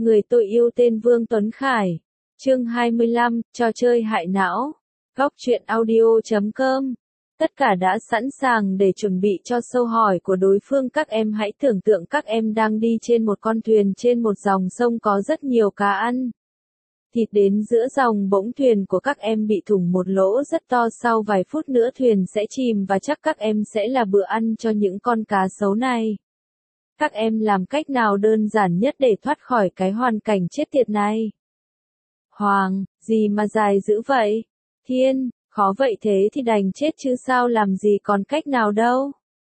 Người tôi yêu tên Vương Tuấn Khải. Chương 25, trò chơi hại não. Góc truyện audio.com. Tất cả đã sẵn sàng để chuẩn bị cho câu hỏi của đối phương. Các em hãy tưởng tượng các em đang đi trên một con thuyền trên một dòng sông có rất nhiều cá ăn. Thịt đến giữa dòng bỗng thuyền của các em bị thủng một lỗ rất to, sau vài phút nữa thuyền sẽ chìm và chắc các em sẽ là bữa ăn cho những con cá sấu này. Các em làm cách nào đơn giản nhất để thoát khỏi cái hoàn cảnh chết tiệt này? Hoàng, gì mà dài dữ vậy? Thiên, khó vậy thế thì đành chết chứ sao làm gì còn cách nào đâu.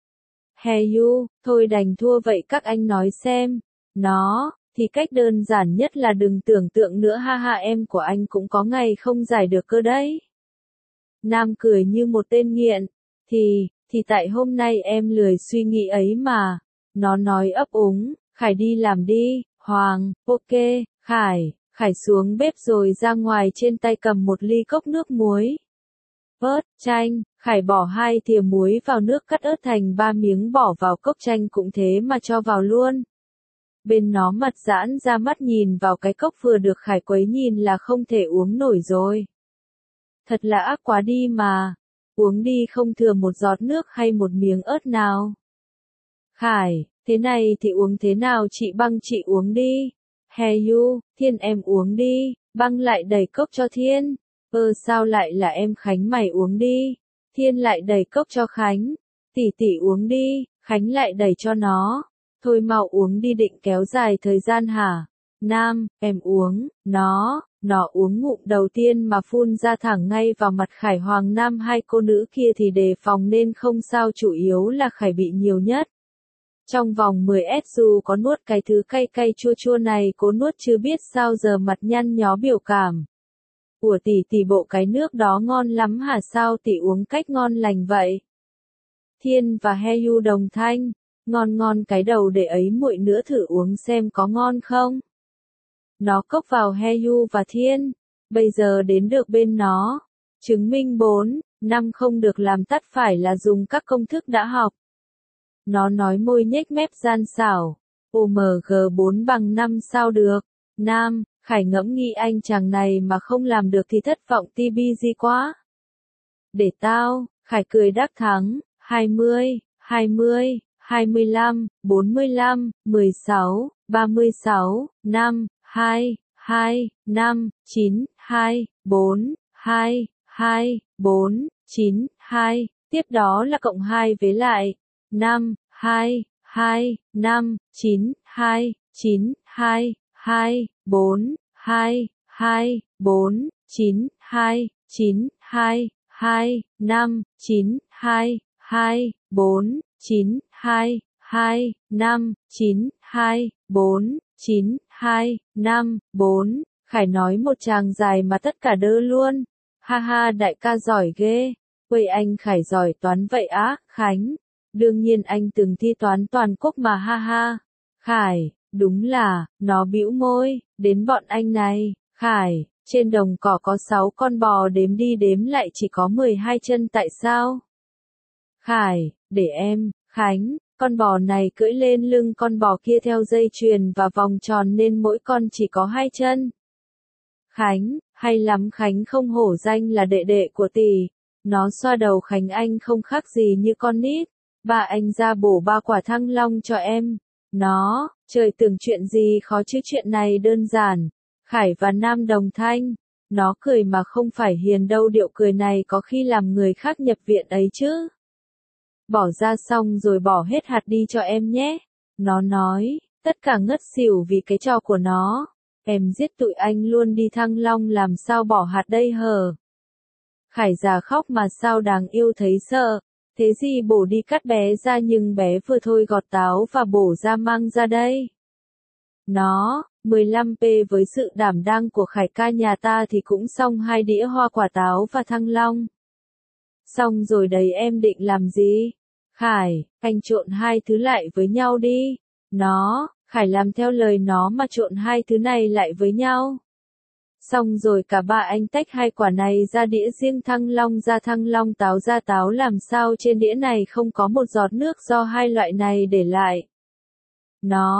Heyu, thôi đành thua vậy các anh nói xem. Nó, thì cách đơn giản nhất là đừng tưởng tượng nữa, ha ha, em của anh cũng có ngày không giải được cơ đấy. Nam cười như một tên nghiện. Thì tại hôm nay em lười suy nghĩ ấy mà. Nó nói ấp úng, Khải đi làm đi. Hoàng, ok. Khải xuống bếp rồi ra ngoài, trên tay cầm một ly cốc nước muối. Ớt, chanh, Khải bỏ 2 thìa muối vào nước, cắt ớt thành 3 miếng bỏ vào cốc, chanh cũng thế mà cho vào luôn. Bên nó mặt giãn ra, mắt nhìn vào cái cốc vừa được Khải quấy, nhìn là không thể uống nổi rồi. Thật là ác quá đi mà. Uống đi, không thừa một giọt nước hay một miếng ớt nào. Khải, thế này thì uống thế nào chị Băng, chị uống đi. Heyu, Thiên em uống đi. Băng lại đẩy cốc cho Thiên. Sao lại là em? Khánh mày uống đi. Thiên lại đẩy cốc cho Khánh. Tỷ uống đi. Khánh lại đẩy cho nó. Thôi mau uống đi, định kéo dài thời gian hả? Nam, em uống. Nó uống ngụm đầu tiên mà phun ra thẳng ngay vào mặt Khải. Hoàng Nam, hai cô nữ kia thì đề phòng nên không sao, chủ yếu là Khải bị nhiều nhất. Trong vòng 10s dù có nuốt cái thứ cay cay chua chua này, cố nuốt chưa biết sao giờ mặt nhăn nhó biểu cảm. Ủa tỷ bộ cái nước đó ngon lắm hả? Sao tỷ uống cách ngon lành vậy? Thiên và Heyu đồng thanh. Ngon cái đầu, để ấy muội nữa thử uống xem có ngon không. Nó cốc vào Heyu và Thiên. Bây giờ đến được bên nó. Chứng minh 4, 5 không được làm tắt, phải là dùng các công thức đã học. Nó nói môi nhếch mép gian xảo. OMG 4 bằng 5 sao được? Nam, Khải ngẫm nghĩ anh chàng này mà không làm được thì thất vọng TBG quá. Để tao, Khải cười đắc thắng. 20, 25, 45, 16, 36, 5, 2, 5, 9, 4, 9, tiếp đó là cộng 2 với lại 5, 5, 9, 4, 9, 5, 9, 4, 9, 5, 9, 4, 9, 5, 4. Khải nói một tràng dài mà tất cả đơ luôn. Ha ha, đại ca giỏi ghê. Ôi anh Khải giỏi toán vậy á? Khánh, đương nhiên anh từng thi toán toàn quốc mà, ha ha. Khải, đúng là, nó bĩu môi, đến bọn anh này. Khải, trên đồng cỏ có 6 con bò, đếm đi đếm lại chỉ có 12 chân, tại sao? Khải, để em. Khánh, con bò này cưỡi lên lưng con bò kia theo dây chuyền và vòng tròn nên mỗi con chỉ có 2 chân. Khánh, hay lắm. Khánh không hổ danh là đệ đệ của tỷ. Nó xoa đầu Khánh, anh không khác gì như con nít. Ba anh ra bổ 3 quả thăng long cho em. Nó, trời, tưởng chuyện gì khó chứ, chuyện này đơn giản. Khải và Nam đồng thanh. Nó cười mà không phải hiền đâu, điệu cười này có khi làm người khác nhập viện ấy chứ. Bỏ ra xong rồi bỏ hết hạt đi cho em nhé. Nó nói, tất cả ngất xỉu vì cái trò của nó. Em giết tụi anh luôn đi, thăng long làm sao bỏ hạt đây hờ? Khải già khóc mà sao đáng yêu thấy sợ. Thế gì bổ đi cắt bé ra, nhưng bé vừa thôi gọt táo và bổ ra mang ra đây. Nó, 15p, với sự đảm đang của Khải ca nhà ta thì cũng xong 2 đĩa hoa quả táo và thăng long. Xong rồi đấy, em định làm gì? Khải, anh trộn 2 thứ lại với nhau đi. Nó, Khải làm theo lời nó mà trộn 2 thứ này lại với nhau. Xong rồi cả ba anh tách 2 quả này ra đĩa riêng, thăng long ra thăng long, táo ra táo, làm sao trên đĩa này không có một giọt nước do 2 loại này để lại. Nó,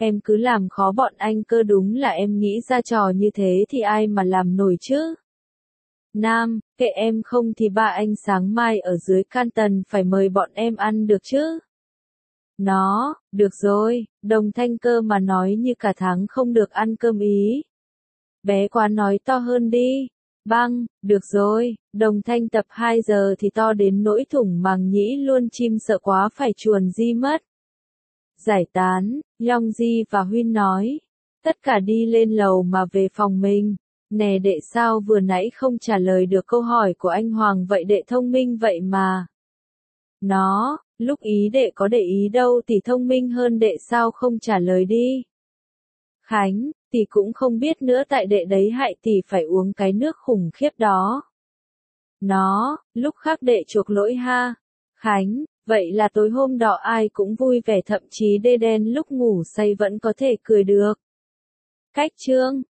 Em cứ làm khó bọn anh cơ, đúng là em nghĩ ra trò như thế thì ai mà làm nổi chứ. Nam, kệ em, không thì ba anh sáng mai ở dưới Canton phải mời bọn em ăn được chứ. Nó, được rồi, Đồng Thanh cơ mà nói như cả tháng không được ăn cơm ý. Bé quá, nói to hơn đi. Băng, được rồi, Đồng Thanh tập 2 giờ thì to đến nỗi thủng màng nhĩ luôn, chim sợ quá phải chuồn di mất. Giải tán, Long Di và Huyên nói. Tất cả đi lên lầu mà về phòng mình. Nè đệ, sao vừa nãy không trả lời được câu hỏi của anh Hoàng vậy, đệ thông minh vậy mà. Nó, lúc ý đệ có để ý đâu, tỷ thông minh hơn đệ, sao không trả lời đi. Khánh, tỷ cũng không biết nữa, tại đệ đấy hại tỷ phải uống cái nước khủng khiếp đó. Nó, lúc khác đệ chuộc lỗi ha. Khánh, vậy là tối hôm đó ai cũng vui vẻ, thậm chí đê đen lúc ngủ say vẫn có thể cười được. Cách chương